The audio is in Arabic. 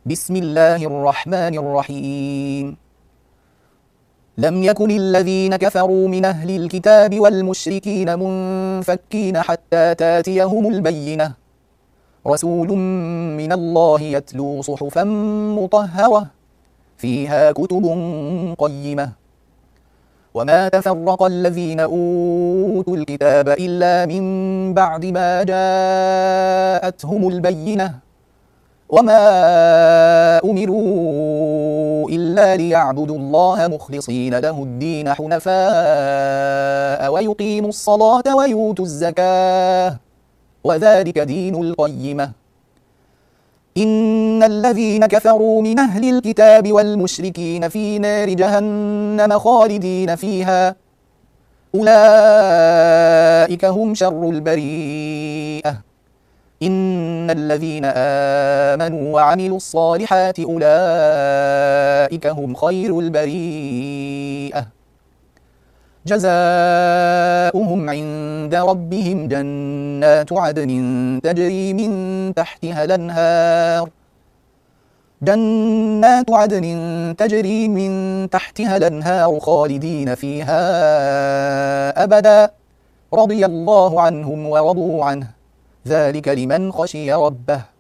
بسم الله الرحمن الرحيم لم يكن الذين كفروا من أهل الكتاب والمشركين منفكين حتى تاتيهم البينة رسول من الله يتلو صحفا مطهرة فيها كتب قيمة وما تفرق الذين أوتوا الكتاب إلا من بعد ما جاءتهم البينة وما أمروا إلا ليعبدوا الله مخلصين له الدين حنفاء ويقيموا الصلاة ويؤتوا الزكاة وذلك دين القيمة إن الذين كفروا من أهل الكتاب والمشركين في نار جهنم خالدين فيها أولئك هم شر البريئة إن الذين آمنوا وعملوا الصالحات أولئك هم خير البريئة جزاؤهم عند ربهم جنات عدن تجري من تحتها الأنهار خالدين فيها أبدا رضي الله عنهم ورضوا عنه ذلك لمن خشي ربه